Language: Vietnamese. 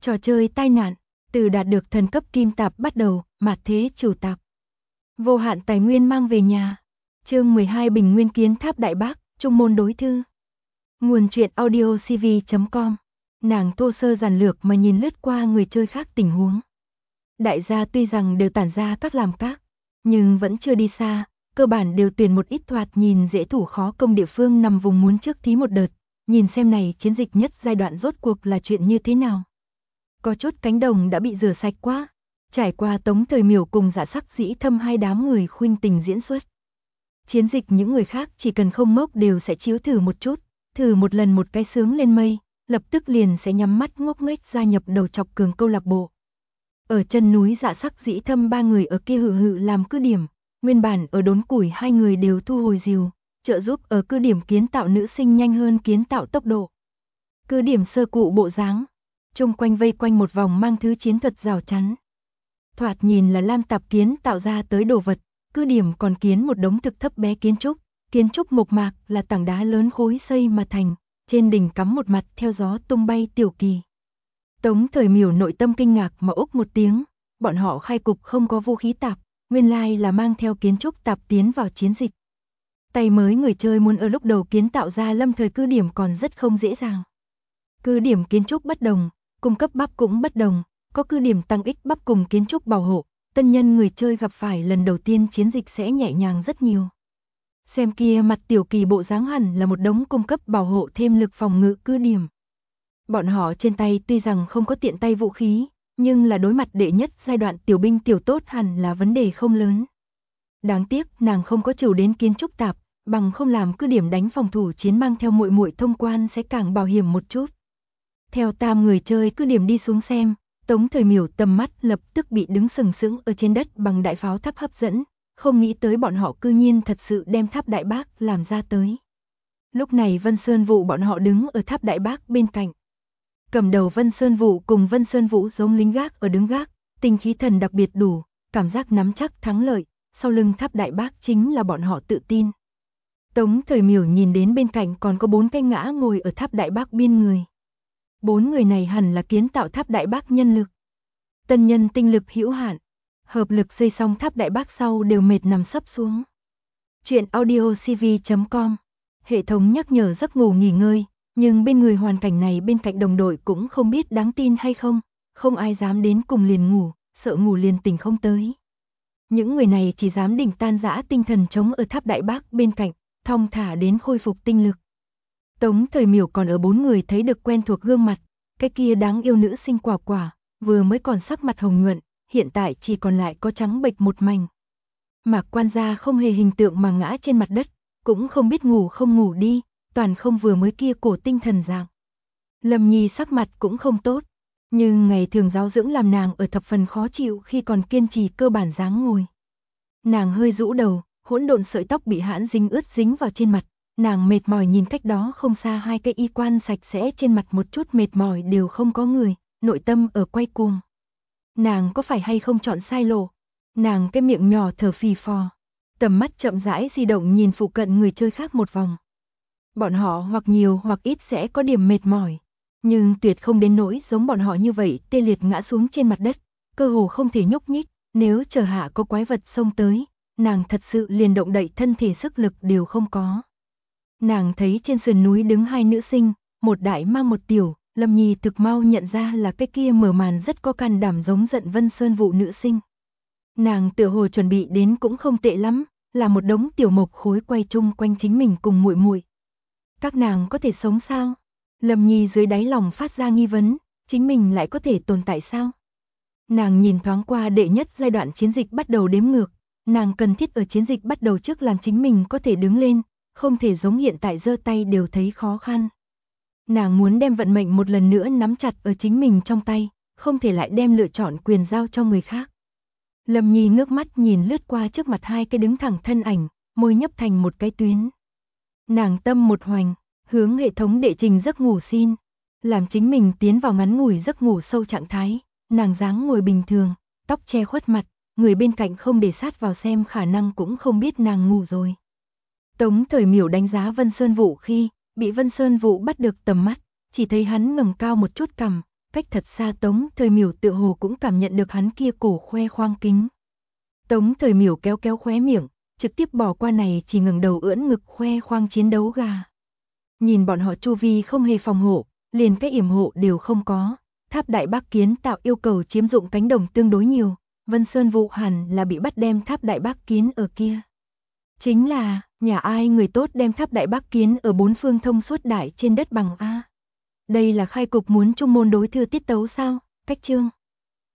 Trò chơi tai nạn, từ đạt được thần cấp kim tạp bắt đầu, mạt thế chủ tạp. Vô hạn tài nguyên mang về nhà. Chương 12 Bình Nguyên Kiến Tháp Đại Bác, Trung môn đối thư. Nguồn truyện audio cv.com. Nàng thô sơ giản lược mà nhìn lướt qua người chơi khác tình huống. Đại gia tuy rằng đều tản ra các làm các, nhưng vẫn chưa đi xa, cơ bản đều tuyển một ít thoạt nhìn dễ thủ khó công địa phương nằm vùng muốn trước thí một đợt, nhìn xem này chiến dịch nhất giai đoạn rốt cuộc là chuyện như thế nào. Có chút cánh đồng đã bị rửa sạch quá, trải qua Tống Thời Miểu cùng Dạ Sắc Dĩ Thâm hai đám người khuynh tình diễn xuất. Chiến dịch những người khác chỉ cần không mốc đều sẽ chiếu thử một chút, thử một lần một cái sướng lên mây, lập tức liền sẽ nhắm mắt ngốc nghếch gia nhập đầu chọc cường câu lạc bộ. Ở chân núi Dạ Sắc Dĩ Thâm ba người ở kia hự làm cứ điểm, nguyên bản ở đốn củi hai người đều thu hồi rìu, trợ giúp ở cứ điểm kiến tạo nữ sinh nhanh hơn kiến tạo tốc độ. Cứ điểm sơ cụ bộ dáng, chung quanh vây quanh một vòng mang thứ chiến thuật rào chắn. Thoạt nhìn là lam tạp kiến tạo ra tới đồ vật, cứ điểm còn kiến một đống thực thấp bé kiến trúc mộc mạc là tảng đá lớn khối xây mà thành, trên đỉnh cắm một mặt theo gió tung bay tiểu kỳ. Tống Thời Miểu nội tâm kinh ngạc mà ốc một tiếng, bọn họ khai cục không có vũ khí tạp, nguyên lai là mang theo kiến trúc tạp tiến vào chiến dịch. Tay mới người chơi muốn ở lúc đầu kiến tạo ra lâm thời cứ điểm còn rất không dễ dàng. Cứ điểm kiến trúc bất đồng, cung cấp bắp cũng bất đồng, có cứ điểm tăng ích bắp cùng kiến trúc bảo hộ, tân nhân người chơi gặp phải lần đầu tiên chiến dịch sẽ nhẹ nhàng rất nhiều. Xem kia mặt tiểu kỳ bộ dáng hẳn là một đống cung cấp bảo hộ thêm lực phòng ngự cứ điểm. Bọn họ trên tay tuy rằng không có tiện tay vũ khí, nhưng là đối mặt đệ nhất giai đoạn tiểu binh tiểu tốt hẳn là vấn đề không lớn. Đáng tiếc nàng không có chịu đến kiến trúc tạp, bằng không làm cứ điểm đánh phòng thủ chiến mang theo muội muội thông quan sẽ càng bảo hiểm một chút. Theo tam người chơi cứ điểm đi xuống xem, Tống Thời Miểu tầm mắt lập tức bị đứng sừng sững ở trên đất bằng đại pháo tháp hấp dẫn, không nghĩ tới bọn họ cư nhiên thật sự đem tháp Đại Bác làm ra tới. Lúc này Vân Sơn Vũ bọn họ đứng ở tháp Đại Bác bên cạnh. Cầm đầu Vân Sơn Vũ cùng Vân Sơn Vũ giống lính gác ở đứng gác, tinh khí thần đặc biệt đủ, cảm giác nắm chắc thắng lợi, sau lưng tháp Đại Bác chính là bọn họ tự tin. Tống Thời Miểu nhìn đến bên cạnh còn có 4 cái ngã ngồi ở tháp Đại Bác biên người. 4 người này hẳn là kiến tạo tháp Đại Bác nhân lực. Tân nhân tinh lực hữu hạn, hợp lực xây xong tháp Đại Bác sau đều mệt nằm sấp xuống. Chuyện audio cv.com. Hệ thống nhắc nhở giấc ngủ nghỉ ngơi, nhưng bên người hoàn cảnh này bên cạnh đồng đội cũng không biết đáng tin hay không, không ai dám đến cùng liền ngủ, sợ ngủ liền tỉnh không tới. Những người này chỉ dám đỉnh tan rã tinh thần chống ở tháp Đại Bác bên cạnh, thong thả đến khôi phục tinh lực. Tống Thời Miểu còn ở 4 người thấy được quen thuộc gương mặt, cái kia đáng yêu nữ sinh Quả Quả, vừa mới còn sắc mặt hồng nhuận, hiện tại chỉ còn lại có trắng bệch một mảnh. Mạc Quan Gia không hề hình tượng mà ngã trên mặt đất, cũng không biết ngủ không ngủ đi, toàn không vừa mới kia cổ tinh thần dạng. Lâm Nhi sắc mặt cũng không tốt, nhưng ngày thường giáo dưỡng làm nàng ở thập phần khó chịu khi còn kiên trì cơ bản dáng ngồi. Nàng hơi rũ đầu, hỗn độn sợi tóc bị hãn dính vào trên mặt, nàng mệt mỏi nhìn cách đó không xa hai cái y quan sạch sẽ trên mặt một chút mệt mỏi đều không có người, nội tâm ở quay cuồng. Nàng có phải hay không chọn sai lộ? Nàng cái miệng nhỏ thở phì phò, tầm mắt chậm rãi di động nhìn phụ cận người chơi khác một vòng. Bọn họ hoặc nhiều hoặc ít sẽ có điểm mệt mỏi, nhưng tuyệt không đến nỗi giống bọn họ như vậy tê liệt ngã xuống trên mặt đất, cơ hồ không thể nhúc nhích, nếu chờ hạ có quái vật xông tới, nàng thật sự liền động đậy thân thể sức lực đều không có. Nàng thấy trên sườn núi đứng 2 nữ sinh, một đại mang một tiểu, Lâm Nhi thực mau nhận ra là cái kia mở màn rất có can đảm giống giận Vân Sơn Vũ nữ sinh. Nàng tựa hồ chuẩn bị đến cũng không tệ lắm, là một đống tiểu mộc khối quay chung quanh chính mình cùng muội muội. Các nàng có thể sống sao? Lâm Nhi dưới đáy lòng phát ra nghi vấn, chính mình lại có thể tồn tại sao? Nàng nhìn thoáng qua đệ nhất giai đoạn chiến dịch bắt đầu đếm ngược, nàng cần thiết ở chiến dịch bắt đầu trước làm chính mình có thể đứng lên, không thể giống hiện tại giơ tay đều thấy khó khăn. Nàng muốn đem vận mệnh một lần nữa nắm chặt ở chính mình trong tay, không thể lại đem lựa chọn quyền giao cho người khác. Lâm Nhi ngước mắt nhìn lướt qua trước mặt 2 cái đứng thẳng thân ảnh, môi nhấp thành một cái tuyến. Nàng tâm một hoành, hướng hệ thống đệ trình giấc ngủ xin, làm chính mình tiến vào ngắn ngủi giấc ngủ sâu trạng thái, nàng dáng ngồi bình thường, tóc che khuất mặt, người bên cạnh không để sát vào xem khả năng cũng không biết nàng ngủ rồi. Tống Thời Miểu đánh giá Vân Sơn Vũ khi bị Vân Sơn Vũ bắt được tầm mắt, chỉ thấy hắn ngẩng cao một chút cằm, Cách thật xa Tống Thời Miểu tựa hồ cũng cảm nhận được hắn kia cổ khoe khoang kính. Tống Thời Miểu kéo kéo khóe miệng, trực tiếp bỏ qua này chỉ ngẩng đầu ưỡn ngực khoe khoang chiến đấu gà. Nhìn bọn họ chu vi không hề phòng hộ, liền cái yểm hộ đều không có. Tháp Đại Bác kiến tạo yêu cầu chiếm dụng cánh đồng tương đối nhiều, Vân Sơn Vụ hẳn là bị bắt đem Tháp Đại Bác kiến ở kia. Chính là, nhà ai người tốt đem Tháp Đại Bác kiến ở bốn phương thông suốt đại trên đất bằng a. Đây là khai cục muốn trung môn đối thư tiết tấu sao? Cách chương